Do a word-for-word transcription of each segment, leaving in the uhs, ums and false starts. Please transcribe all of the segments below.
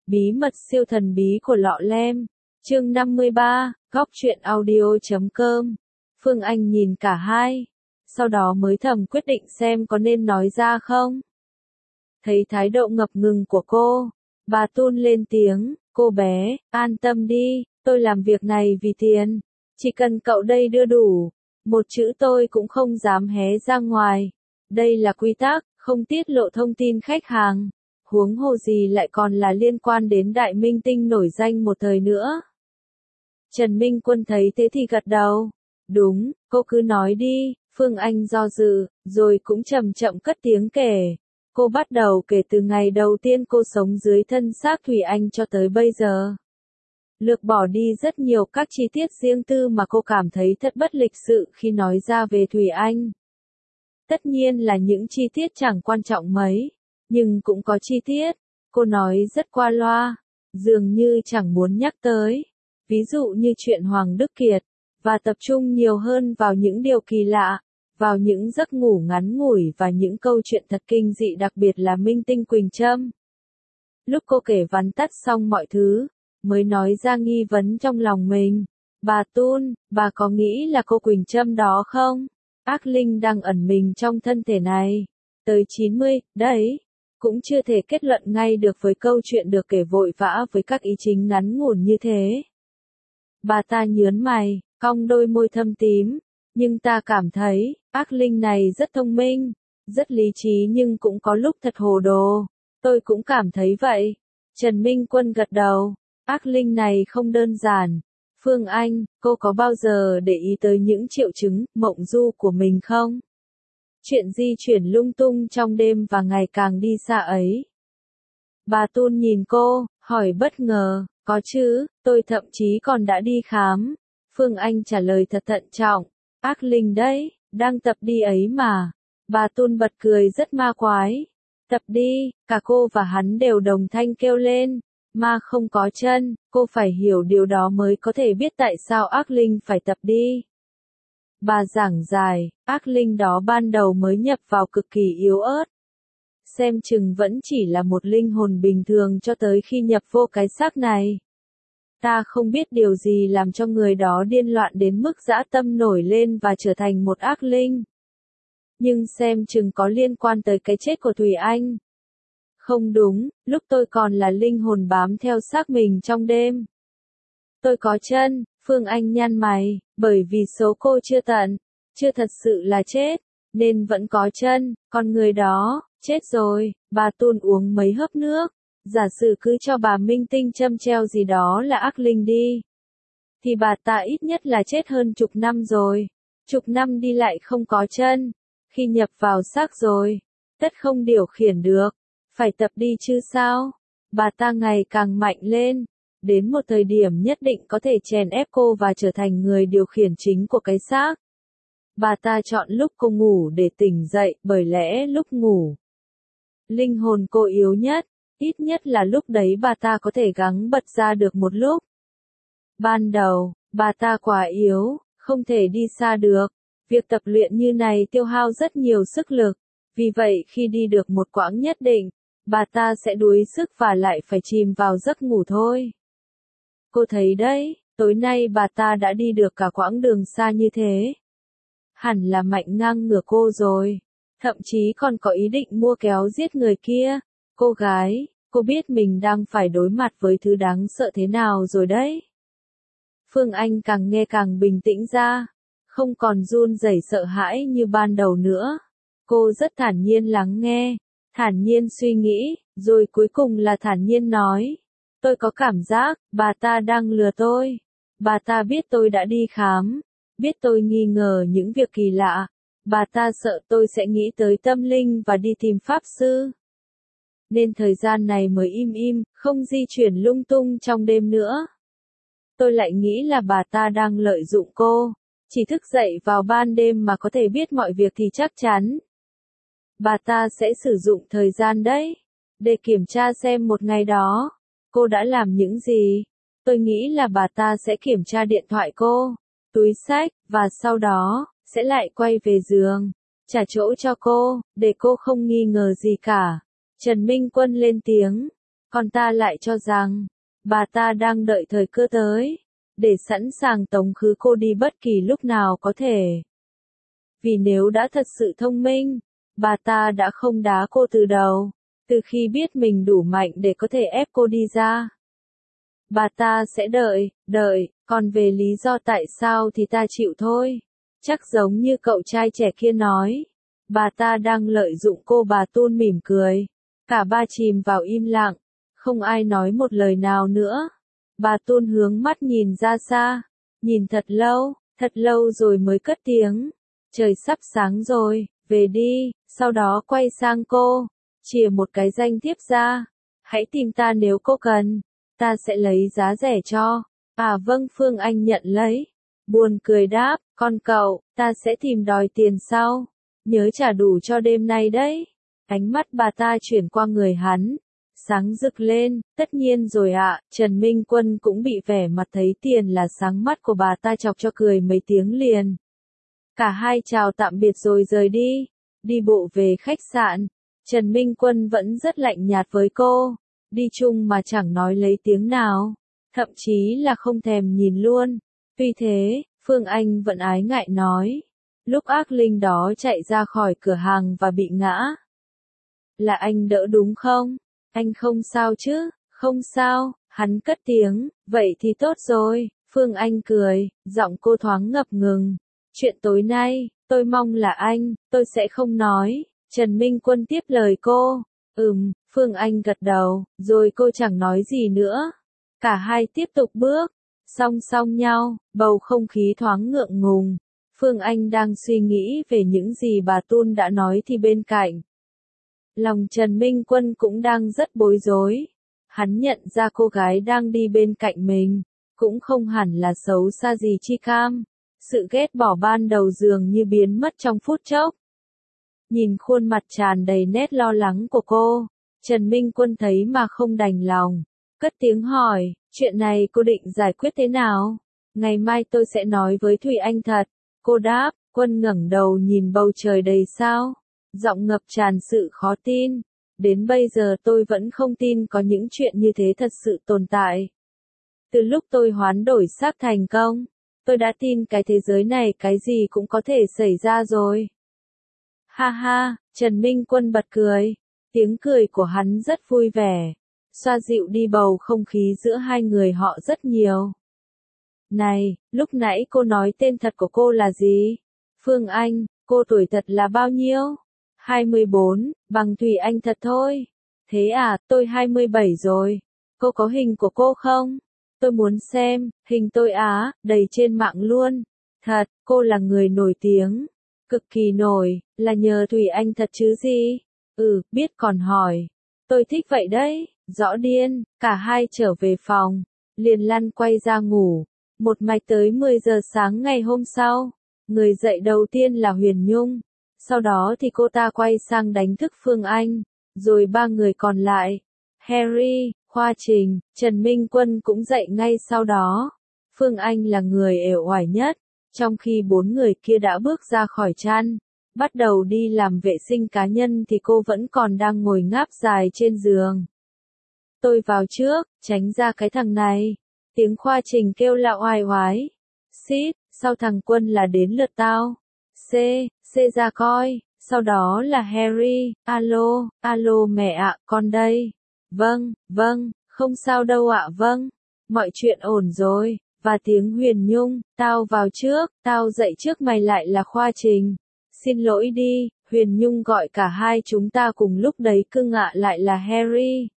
Bí mật siêu thần bí của lọ lem. Chương năm mươi ba, góc truyện audio.com. Phương Anh nhìn cả hai, sau đó mới thầm quyết định xem có nên nói ra không. Thấy thái độ ngập ngừng của cô, bà Tun lên tiếng, cô bé, an tâm đi, tôi làm việc này vì tiền. Chỉ cần cậu đây đưa đủ, một chữ tôi cũng không dám hé ra ngoài. Đây là quy tắc, không tiết lộ thông tin khách hàng. Huống hồ gì lại còn là liên quan đến đại minh tinh nổi danh một thời nữa. Trần Minh Quân thấy thế thì gật đầu. Đúng, cô cứ nói đi. Phương Anh do dự, rồi cũng chậm chậm cất tiếng kể. Cô bắt đầu kể từ ngày đầu tiên cô sống dưới thân xác Thủy Anh cho tới bây giờ. Lược bỏ đi rất nhiều các chi tiết riêng tư mà cô cảm thấy thật bất lịch sự khi nói ra về Thủy Anh. Tất nhiên là những chi tiết chẳng quan trọng mấy, nhưng cũng có chi tiết, cô nói rất qua loa, dường như chẳng muốn nhắc tới. Ví dụ như chuyện Hoàng Đức Kiệt, và tập trung nhiều hơn vào những điều kỳ lạ, vào những giấc ngủ ngắn ngủi và những câu chuyện thật kinh dị, đặc biệt là minh tinh Quỳnh Trâm. Lúc cô kể vắn tắt xong mọi thứ, mới nói ra nghi vấn trong lòng mình. Bà Tun, bà có nghĩ là cô Quỳnh Trâm đó không? Ác linh đang ẩn mình trong thân thể này. Tới chín mươi, đấy. Cũng chưa thể kết luận ngay được với câu chuyện được kể vội vã với các ý chính ngắn ngủn như thế. Bà ta nhớn mày, cong đôi môi thâm tím. Nhưng ta cảm thấy, ác linh này rất thông minh, rất lý trí nhưng cũng có lúc thật hồ đồ. Tôi cũng cảm thấy vậy. Trần Minh Quân gật đầu. Ác linh này không đơn giản. Phương Anh, cô có bao giờ để ý tới những triệu chứng, mộng du của mình không? Chuyện di chuyển lung tung trong đêm và ngày càng đi xa ấy. Bà Tun nhìn cô, hỏi bất ngờ, có chứ, tôi thậm chí còn đã đi khám. Phương Anh trả lời thật thận trọng, ác linh đấy, đang tập đi ấy mà. Bà Tun bật cười rất ma quái. Tập đi, cả cô và hắn đều đồng thanh kêu lên. Ma không có chân, cô phải hiểu điều đó mới có thể biết tại sao ác linh phải tập đi. Bà giảng giải, ác linh đó ban đầu mới nhập vào cực kỳ yếu ớt. Xem chừng vẫn chỉ là một linh hồn bình thường cho tới khi nhập vô cái xác này. Ta không biết điều gì làm cho người đó điên loạn đến mức dã tâm nổi lên và trở thành một ác linh. Nhưng xem chừng có liên quan tới cái chết của Thùy Anh. Không đúng, lúc tôi còn là linh hồn bám theo xác mình trong đêm. Tôi có chân, Phương Anh nhăn mày, bởi vì số cô chưa tận, chưa thật sự là chết, nên vẫn có chân, còn người đó, chết rồi. Bà Tun uống mấy hớp nước, giả sử cứ cho bà minh tinh châm treo gì đó là ác linh đi. Thì bà ta ít nhất là chết hơn chục năm rồi, chục năm đi lại không có chân, khi nhập vào xác rồi, tất không điều khiển được. Phải tập đi chứ sao? Bà ta ngày càng mạnh lên. Đến một thời điểm nhất định có thể chèn ép cô và trở thành người điều khiển chính của cái xác. Bà ta chọn lúc cô ngủ để tỉnh dậy, bởi lẽ lúc ngủ, linh hồn cô yếu nhất, ít nhất là lúc đấy bà ta có thể gắng bật ra được một lúc. Ban đầu, bà ta quá yếu, không thể đi xa được. Việc tập luyện như này tiêu hao rất nhiều sức lực. Vì vậy khi đi được một quãng nhất định, bà ta sẽ đuối sức và lại phải chìm vào giấc ngủ thôi. Cô thấy đấy, tối nay bà ta đã đi được cả quãng đường xa như thế. Hẳn là mạnh ngang ngửa cô rồi. Thậm chí còn có ý định mua kéo giết người kia. Cô gái, cô biết mình đang phải đối mặt với thứ đáng sợ thế nào rồi đấy. Phương Anh càng nghe càng bình tĩnh ra. Không còn run rẩy sợ hãi như ban đầu nữa. Cô rất thản nhiên lắng nghe. Thản nhiên suy nghĩ, rồi cuối cùng là thản nhiên nói. Tôi có cảm giác, bà ta đang lừa tôi. Bà ta biết tôi đã đi khám, biết tôi nghi ngờ những việc kỳ lạ. Bà ta sợ tôi sẽ nghĩ tới tâm linh và đi tìm pháp sư. Nên thời gian này mới im im, không di chuyển lung tung trong đêm nữa. Tôi lại nghĩ là bà ta đang lợi dụng cô. Chỉ thức dậy vào ban đêm mà có thể biết mọi việc thì chắc chắn. Bà ta sẽ sử dụng thời gian đấy, để kiểm tra xem một ngày đó, cô đã làm những gì. Tôi nghĩ là bà ta sẽ kiểm tra điện thoại cô, túi xách, và sau đó, sẽ lại quay về giường, trả chỗ cho cô, để cô không nghi ngờ gì cả. Trần Minh Quân lên tiếng, Còn ta lại cho rằng, bà ta đang đợi thời cơ tới, để sẵn sàng tống khứ cô đi bất kỳ lúc nào có thể. Vì nếu đã thật sự thông minh, bà ta đã không đá cô từ đầu, từ khi biết mình đủ mạnh để có thể ép cô đi ra. Bà ta sẽ đợi, đợi, còn về lý do tại sao thì ta chịu thôi. Chắc giống như cậu trai trẻ kia nói, bà ta đang lợi dụng cô. Bà Tun mỉm cười. Cả ba chìm vào im lặng, không ai nói một lời nào nữa. Bà Tun hướng mắt nhìn ra xa, nhìn thật lâu, thật lâu rồi mới cất tiếng. Trời sắp sáng rồi, về đi, sau đó quay sang cô, chìa một cái danh thiếp ra. Hãy tìm ta nếu cô cần, ta sẽ lấy giá rẻ cho. À vâng, Phương Anh nhận lấy. Buồn cười đáp, con cậu, ta sẽ tìm đòi tiền sau. Nhớ trả đủ cho đêm nay đấy. Ánh mắt bà ta chuyển qua người hắn, sáng rực lên, tất nhiên rồi ạ. Trần Minh Quân cũng bị vẻ mặt thấy tiền là sáng mắt của bà ta chọc cho cười mấy tiếng liền. Cả hai chào tạm biệt rồi rời đi, đi bộ về khách sạn. Trần Minh Quân vẫn rất lạnh nhạt với cô, đi chung mà chẳng nói lấy tiếng nào, thậm chí là không thèm nhìn luôn. Tuy thế, Phương Anh vẫn ái ngại nói, lúc ác linh đó chạy ra khỏi cửa hàng và bị ngã. Là anh đỡ đúng không? Anh không sao chứ? Không sao, hắn cất tiếng, vậy thì tốt rồi. Phương Anh cười, giọng cô thoáng ngập ngừng. Chuyện tối nay, tôi mong là anh, tôi sẽ không nói. Trần Minh Quân tiếp lời cô. Ừm, Phương Anh gật đầu, rồi cô chẳng nói gì nữa. Cả hai tiếp tục bước, song song nhau, bầu không khí thoáng ngượng ngùng. Phương Anh đang suy nghĩ về những gì bà Tun đã nói thì bên cạnh. Lòng Trần Minh Quân cũng đang rất bối rối. Hắn nhận ra cô gái đang đi bên cạnh mình, cũng không hẳn là xấu xa gì chi cam. Sự ghét bỏ ban đầu dường như biến mất trong phút chốc. Nhìn khuôn mặt tràn đầy nét lo lắng của cô, Trần Minh Quân thấy mà không đành lòng. Cất tiếng hỏi, chuyện này cô định giải quyết thế nào? Ngày mai tôi sẽ nói với Thủy Anh thật. Cô đáp. Quân ngẩng đầu nhìn bầu trời đầy sao, giọng ngập tràn sự khó tin. Đến bây giờ tôi vẫn không tin có những chuyện như thế thật sự tồn tại. Từ lúc tôi hoán đổi xác thành công, tôi đã tin cái thế giới này cái gì cũng có thể xảy ra rồi. Ha ha, Trần Minh Quân bật cười. Tiếng cười của hắn rất vui vẻ, xoa dịu đi bầu không khí giữa hai người họ rất nhiều. Này, lúc nãy cô nói tên thật của cô là gì? Phương Anh, cô tuổi thật là bao nhiêu? hai mươi bốn, bằng Thủy Anh thật thôi. Thế à, tôi hai mươi bảy rồi. Cô có hình của cô không? Tôi muốn xem, hình tôi á, đầy trên mạng luôn. Thật, cô là người nổi tiếng. Cực kỳ nổi, là nhờ Thủy Anh thật chứ gì? Ừ, biết còn hỏi. Tôi thích vậy đấy, rõ điên. Cả hai trở về phòng, liền lăn quay ra ngủ. Một mạch tới mười giờ sáng ngày hôm sau. Người dậy đầu tiên là Huyền Nhung. Sau đó thì cô ta quay sang đánh thức Phương Anh. Rồi ba người còn lại, Harry, Khoa Trình, Trần Minh Quân cũng dậy ngay sau đó. Phương Anh là người uể oải nhất, trong khi bốn người kia đã bước ra khỏi chăn, bắt đầu đi làm vệ sinh cá nhân thì cô vẫn còn đang ngồi ngáp dài trên giường. Tôi vào trước, tránh ra cái thằng này. Tiếng Khoa Trình kêu lạo oai oái. Xít, sau thằng Quân là đến lượt tao. C, C ra coi. Sau đó là Harry. Alo, alo mẹ ạ, con đây. Vâng, vâng, không sao đâu ạ. Vâng, mọi chuyện ổn rồi. Và tiếng Huyền Nhung, tao vào trước, tao dậy trước mày lại là Khoa Trình. Xin lỗi đi, Huyền Nhung gọi cả hai chúng ta cùng lúc đấy cưng ạ lại là Harry.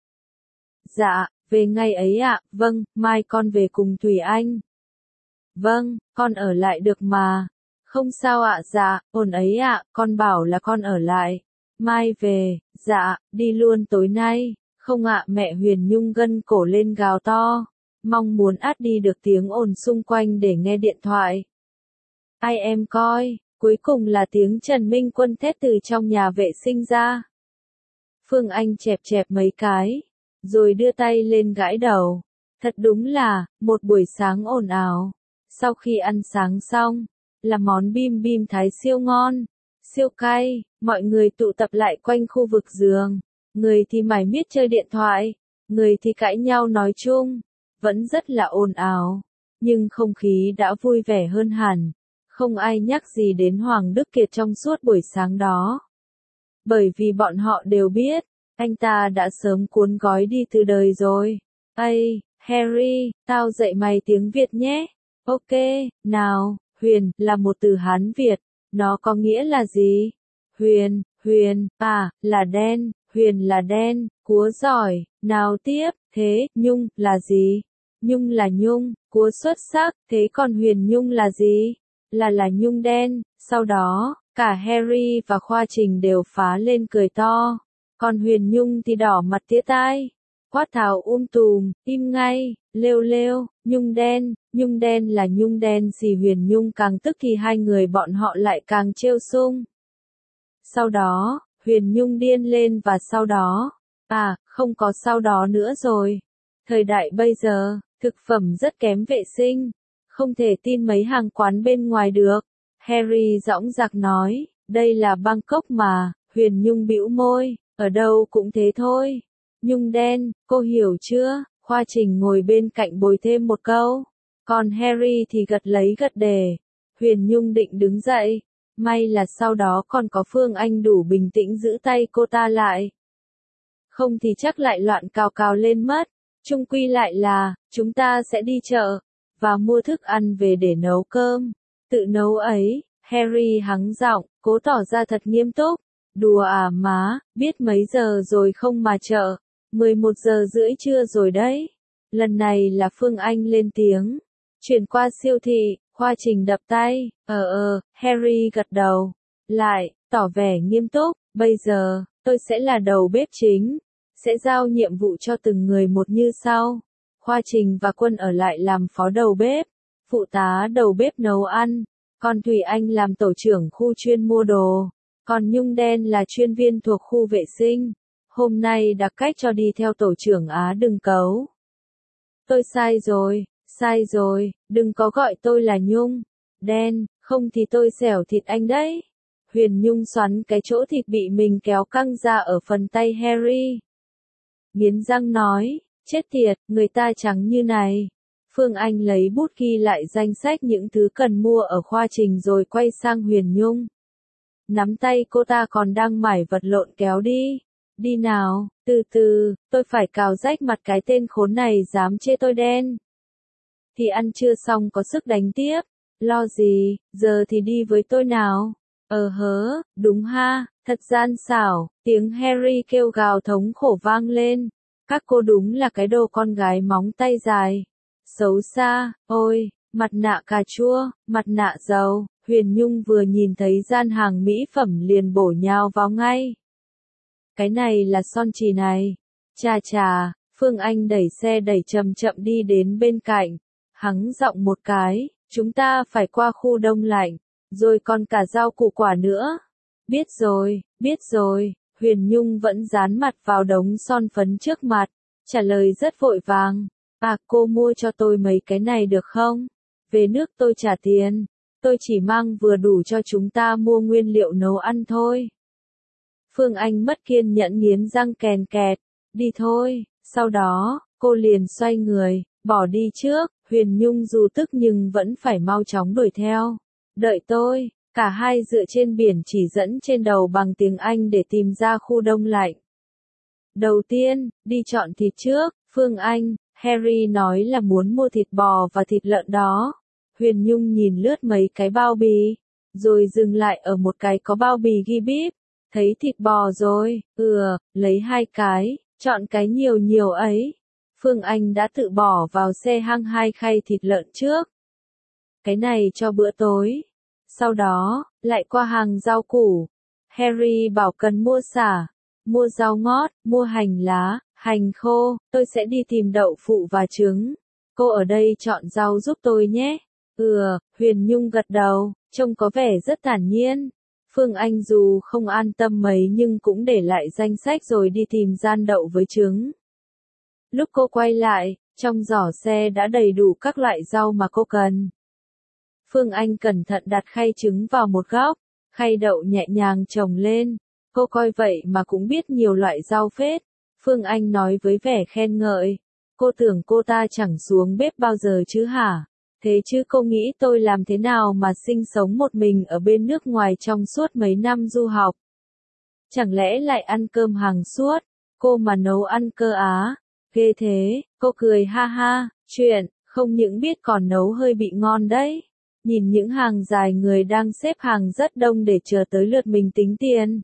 Dạ, về ngay ấy ạ. Vâng, mai con về cùng Thủy Anh. Vâng, con ở lại được mà. Không sao ạ. Dạ, ổn ấy ạ, con bảo là con ở lại. Mai về, dạ, đi luôn tối nay. Không ạ. Mẹ Huyền Nhung gân cổ lên gào to, mong muốn át đi được tiếng ồn xung quanh để nghe điện thoại. Ai em coi, cuối cùng là tiếng Trần Minh Quân thét từ trong nhà vệ sinh ra. Phương Anh chẹp chẹp mấy cái, rồi đưa tay lên gãi đầu. Thật đúng là, một buổi sáng ồn ào. Sau khi ăn sáng xong, là món bim bim Thái siêu ngon, siêu cay, mọi người tụ tập lại quanh khu vực giường. Người thì mải miết chơi điện thoại, người thì cãi nhau nói chung, vẫn rất là ồn ào, nhưng không khí đã vui vẻ hơn hẳn, không ai nhắc gì đến Hoàng Đức Kiệt trong suốt buổi sáng đó. Bởi vì bọn họ đều biết, anh ta đã sớm cuốn gói đi từ đời rồi. Ây, Harry, tao dạy mày tiếng Việt nhé. Ok, nào, Huyền, là một từ Hán Việt, nó có nghĩa là gì? Huyền, Huyền, à, là đen, Huyền là đen, cúa giỏi, nào tiếp, thế, Nhung, là gì? Nhung là nhung, cúa xuất sắc, thế còn Huyền Nhung là gì? Là là nhung đen, sau đó, cả Harry và Khoa Trình đều phá lên cười to, còn Huyền Nhung thì đỏ mặt tía tai. Quát tháo um tùm, im ngay, lêu lêu, nhung đen, nhung đen là nhung đen gì Huyền Nhung càng tức thì hai người bọn họ lại càng trêu sung. Sau đó, Huyền Nhung điên lên và sau đó, à, không có sau đó nữa rồi. Thời đại bây giờ, thực phẩm rất kém vệ sinh, không thể tin mấy hàng quán bên ngoài được. Harry dõng dạc nói, đây là Bangkok mà, Huyền Nhung bĩu môi, ở đâu cũng thế thôi. Nhung đen, cô hiểu chưa? Khoa Trình ngồi bên cạnh bồi thêm một câu. Còn Harry thì gật lấy gật đề. Huyền Nhung định đứng dậy. May là sau đó còn có Phương Anh đủ bình tĩnh giữ tay cô ta lại. Không thì chắc lại loạn cào cào lên mất. Chung quy lại là, chúng ta sẽ đi chợ, và mua thức ăn về để nấu cơm. Tự nấu ấy, Harry hắng giọng, cố tỏ ra thật nghiêm túc. Đùa à má, biết mấy giờ rồi không mà chợ. mười một giờ rưỡi trưa rồi đấy. Lần này là Phương Anh lên tiếng. Chuyển qua siêu thị, Khoa Trình đập tay. Ờ ờ, Harry gật đầu. Lại, tỏ vẻ nghiêm túc. Bây giờ, tôi sẽ là đầu bếp chính. Sẽ giao nhiệm vụ cho từng người một như sau. Khoa Trình và Quân ở lại làm phó đầu bếp. Phụ tá đầu bếp nấu ăn. Còn Thủy Anh làm tổ trưởng khu chuyên mua đồ. Còn Nhung đen là chuyên viên thuộc khu vệ sinh. Hôm nay đặc cách cho đi theo tổ trưởng Á đừng cấu. Tôi sai rồi, sai rồi, đừng có gọi tôi là Nhung. Đen, không thì tôi xẻo thịt anh đấy. Huyền Nhung xoắn cái chỗ thịt bị mình kéo căng ra ở phần tay Harry. Nghiến răng nói, chết tiệt, người ta trắng như này. Phương Anh lấy bút ghi lại danh sách những thứ cần mua ở Khoa Trình rồi quay sang Huyền Nhung. Nắm tay cô ta còn đang mải vật lộn kéo đi. Đi nào, từ từ, tôi phải cào rách mặt cái tên khốn này dám chê tôi đen. Thì ăn chưa xong có sức đánh tiếp. Lo gì, giờ thì đi với tôi nào. Ờ hớ, đúng ha, thật gian xảo, tiếng Harry kêu gào thống khổ vang lên. Các cô đúng là cái đồ con gái móng tay dài. Xấu xa, ôi, mặt nạ cà chua, mặt nạ dầu. Huyền Nhung vừa nhìn thấy gian hàng mỹ phẩm liền bổ nhào vào ngay. Cái này là son chì này. Chà chà, Phương Anh đẩy xe đẩy chậm chậm đi đến bên cạnh. Hắng giọng một cái, chúng ta phải qua khu đông lạnh, rồi còn cả rau củ quả nữa. Biết rồi, biết rồi, Huyền Nhung vẫn dán mặt vào đống son phấn trước mặt, trả lời rất vội vàng. À, cô mua cho tôi mấy cái này được không? Về nước tôi trả tiền, tôi chỉ mang vừa đủ cho chúng ta mua nguyên liệu nấu ăn thôi. Phương Anh mất kiên nhẫn nghiến răng kèn kẹt, đi thôi, sau đó, cô liền xoay người, bỏ đi trước, Huyền Nhung dù tức nhưng vẫn phải mau chóng đuổi theo. Đợi tôi, cả hai dựa trên biển chỉ dẫn trên đầu bằng tiếng Anh để tìm ra khu đông lạnh. Đầu tiên, đi chọn thịt trước, Phương Anh, Harry nói là muốn mua thịt bò và thịt lợn đó. Huyền Nhung nhìn lướt mấy cái bao bì, rồi dừng lại ở một cái có bao bì ghi bíp. Thấy thịt bò rồi, ừ, lấy hai cái, chọn cái nhiều nhiều ấy. Phương Anh đã tự bỏ vào xe hăng hai khay thịt lợn trước. Cái này cho bữa tối. Sau đó, lại qua hàng rau củ. Harry bảo cần mua sả, mua rau ngót, mua hành lá, hành khô, tôi sẽ đi tìm đậu phụ và trứng. Cô ở đây chọn rau giúp tôi nhé. Ừ, Huyền Nhung gật đầu, trông có vẻ rất thản nhiên. Phương Anh dù không an tâm mấy nhưng cũng để lại danh sách rồi đi tìm gian đậu với trứng. Lúc cô quay lại, trong giỏ xe đã đầy đủ các loại rau mà cô cần. Phương Anh cẩn thận đặt khay trứng vào một góc, khay đậu nhẹ nhàng chồng lên. Cô coi vậy mà cũng biết nhiều loại rau phết. Phương Anh nói với vẻ khen ngợi. Cô tưởng cô ta chẳng xuống bếp bao giờ chứ hả? Thế chứ cô nghĩ tôi làm thế nào mà sinh sống một mình ở bên nước ngoài trong suốt mấy năm du học? Chẳng lẽ lại ăn cơm hàng suốt? Cô mà nấu ăn cơ á? Ghê thế, cô cười ha ha, chuyện, không những biết còn nấu hơi bị ngon đấy. Nhìn những hàng dài người đang xếp hàng rất đông để chờ tới lượt mình tính tiền.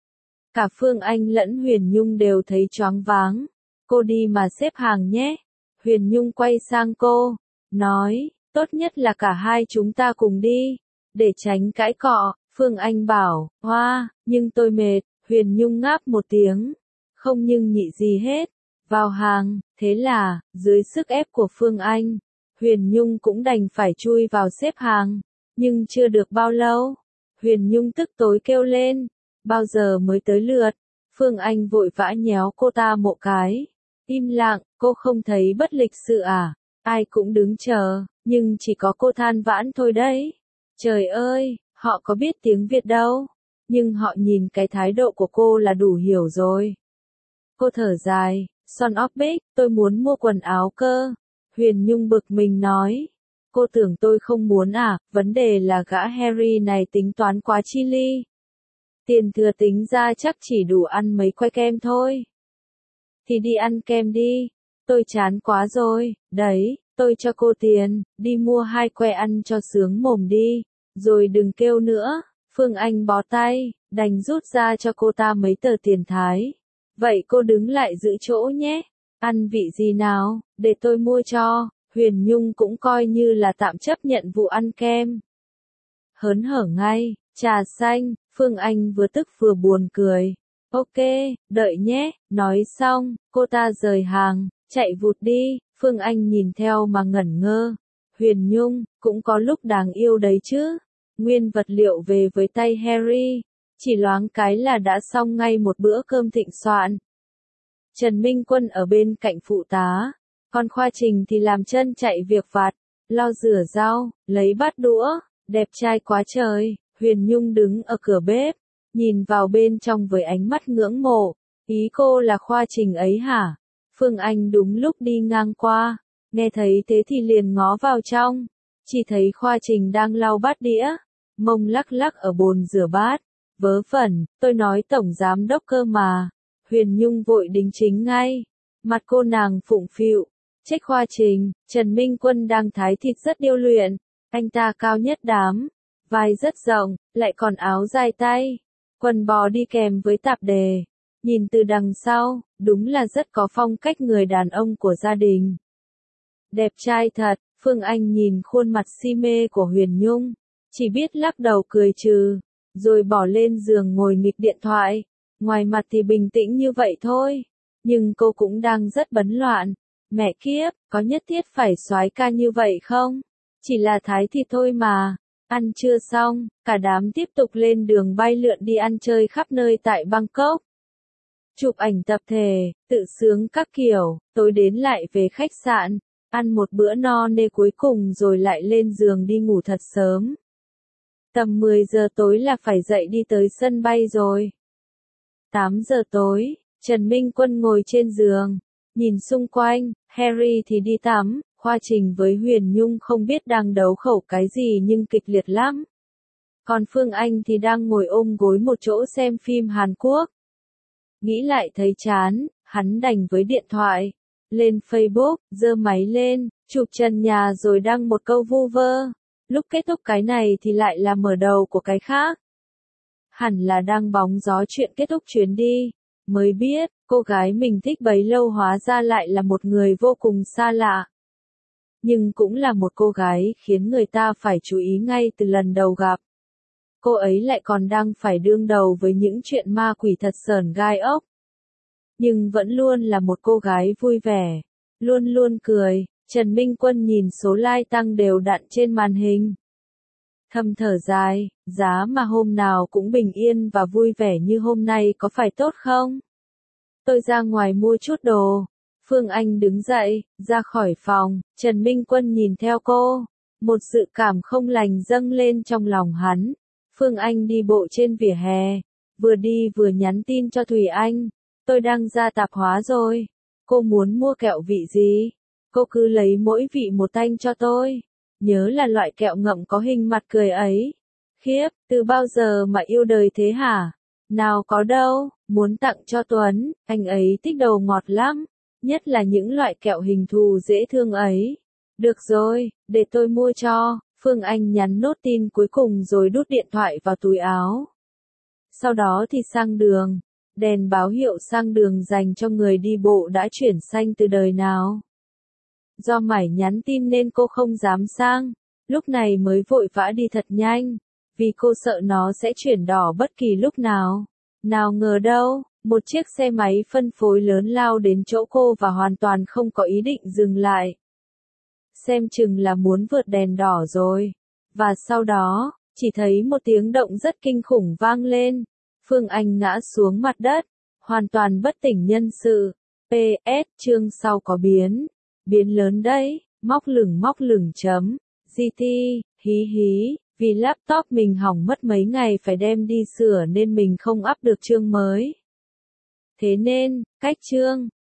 Cả Phương Anh lẫn Huyền Nhung đều thấy choáng váng. Cô đi mà xếp hàng nhé. Huyền Nhung quay sang cô, nói, tốt nhất là cả hai chúng ta cùng đi. Để tránh cãi cọ, Phương Anh bảo, hoa, nhưng tôi mệt. Huyền Nhung ngáp một tiếng, không nhưng nhị gì hết. Vào hàng, thế là, dưới sức ép của Phương Anh, Huyền Nhung cũng đành phải chui vào xếp hàng. Nhưng chưa được bao lâu, Huyền Nhung tức tối kêu lên, bao giờ mới tới lượt? Phương Anh vội vã nhéo cô ta một cái. Im lặng, cô không thấy bất lịch sự à? Ai cũng đứng chờ, nhưng chỉ có cô than vãn thôi đấy. Trời ơi, họ có biết tiếng Việt đâu, nhưng họ nhìn cái thái độ của cô là đủ hiểu rồi. Cô thở dài, son of big, tôi muốn mua quần áo cơ. Huyền Nhung bực mình nói. Cô tưởng tôi không muốn à, vấn đề là gã Harry này tính toán quá chi ly. Tiền thừa tính ra chắc chỉ đủ ăn mấy que kem thôi. Thì đi ăn kem đi, tôi chán quá rồi, đấy, tôi cho cô tiền, đi mua hai que ăn cho sướng mồm đi, rồi đừng kêu nữa. Phương Anh bó tay, đành rút ra cho cô ta mấy tờ tiền Thái. Vậy cô đứng lại giữ chỗ nhé, ăn vị gì nào, để tôi mua cho. Huyền Nhung cũng coi như là tạm chấp nhận vụ ăn kem. Hớn hở ngay, trà xanh, Phương Anh vừa tức vừa buồn cười. Ok, đợi nhé, nói xong, cô ta rời hàng, chạy vụt đi. Phương Anh nhìn theo mà ngẩn ngơ. Huyền Nhung, cũng có lúc đáng yêu đấy chứ. Nguyên vật liệu về với tay Harry, chỉ loáng cái là đã xong ngay một bữa cơm thịnh soạn. Trần Minh Quân ở bên cạnh phụ tá, còn Khoa Trình thì làm chân chạy việc vặt, lau rửa rau, lấy bát đũa, đẹp trai quá trời. Huyền Nhung đứng ở cửa bếp, nhìn vào bên trong với ánh mắt ngưỡng mộ. Ý cô là Khoa Trình ấy hả? Phương Anh đúng lúc đi ngang qua, nghe thấy thế thì liền ngó vào trong, chỉ thấy Khoa Trình đang lau bát đĩa, mông lắc lắc ở bồn rửa bát. Vớ vẩn, tôi nói tổng giám đốc cơ mà. Huyền Nhung vội đính chính ngay, mặt cô nàng phụng phịu. Trách Khoa Trình, Trần Minh Quân đang thái thịt rất điêu luyện, anh ta cao nhất đám, vai rất rộng, lại còn áo dài tay, quần bò đi kèm với tạp dề. Nhìn từ đằng sau, đúng là rất có phong cách người đàn ông của gia đình. Đẹp trai thật. Phương Anh nhìn khuôn mặt si mê của Huyền Nhung, chỉ biết lắc đầu cười trừ, rồi bỏ lên giường ngồi nghịch điện thoại. Ngoài mặt thì bình tĩnh như vậy thôi, nhưng cô cũng đang rất bấn loạn. Mẹ kiếp, có nhất thiết phải soái ca như vậy không? Chỉ là thái thịt thôi mà. Ăn chưa xong, cả đám tiếp tục lên đường bay lượn đi ăn chơi khắp nơi tại Bangkok. Chụp ảnh tập thể, tự sướng các kiểu, tối đến lại về khách sạn, ăn một bữa no nê cuối cùng rồi lại lên giường đi ngủ thật sớm. Tầm mười giờ tối là phải dậy đi tới sân bay rồi. tám giờ tối, Trần Minh Quân ngồi trên giường, nhìn xung quanh, Harry thì đi tắm, Khoa Trình với Huyền Nhung không biết đang đấu khẩu cái gì nhưng kịch liệt lắm. Còn Phương Anh thì đang ngồi ôm gối một chỗ xem phim Hàn Quốc. Nghĩ lại thấy chán, hắn đành với điện thoại, lên Facebook, giơ máy lên, chụp trần nhà rồi đăng một câu vu vơ. Lúc kết thúc cái này thì lại là mở đầu của cái khác. Hẳn là đang bóng gió chuyện kết thúc chuyến đi, mới biết, cô gái mình thích bấy lâu hóa ra lại là một người vô cùng xa lạ. Nhưng cũng là một cô gái khiến người ta phải chú ý ngay từ lần đầu gặp. Cô ấy lại còn đang phải đương đầu với những chuyện ma quỷ thật sởn gai ốc. Nhưng vẫn luôn là một cô gái vui vẻ, luôn luôn cười. Trần Minh Quân nhìn số like tăng đều đặn trên màn hình. Thầm thở dài, giá mà hôm nào cũng bình yên và vui vẻ như hôm nay có phải tốt không? Tôi ra ngoài mua chút đồ. Phương Anh đứng dậy, ra khỏi phòng, Trần Minh Quân nhìn theo cô. Một sự cảm không lành dâng lên trong lòng hắn. Phương Anh đi bộ trên vỉa hè, vừa đi vừa nhắn tin cho Thùy Anh. Tôi đang ra tạp hóa rồi. Cô muốn mua kẹo vị gì? Cô cứ lấy mỗi vị một tanh cho tôi. Nhớ là loại kẹo ngậm có hình mặt cười ấy. Khiếp, từ bao giờ mà yêu đời thế hả? Nào có đâu, muốn tặng cho Tuấn, anh ấy thích đầu ngọt lắm. Nhất là những loại kẹo hình thù dễ thương ấy. Được rồi, để tôi mua cho. Phương Anh nhắn nốt tin cuối cùng rồi đút điện thoại vào túi áo. Sau đó thì sang đường. Đèn báo hiệu sang đường dành cho người đi bộ đã chuyển xanh từ đời nào. Do Mải nhắn tin nên cô không dám sang. Lúc này mới vội vã đi thật nhanh. Vì cô sợ nó sẽ chuyển đỏ bất kỳ lúc nào. Nào ngờ đâu, một chiếc xe máy phân phối lớn lao đến chỗ cô và hoàn toàn không có ý định dừng lại. Xem chừng là muốn vượt đèn đỏ rồi. Và sau đó, chỉ thấy một tiếng động rất kinh khủng vang lên. Phương Anh ngã xuống mặt đất, hoàn toàn bất tỉnh nhân sự. pê ét chương sau có biến. Biến lớn đấy, móc lửng móc lửng chấm. giê tê, hí hí, vì laptop mình hỏng mất mấy ngày phải đem đi sửa nên mình không up được chương mới. Thế nên, cách chương.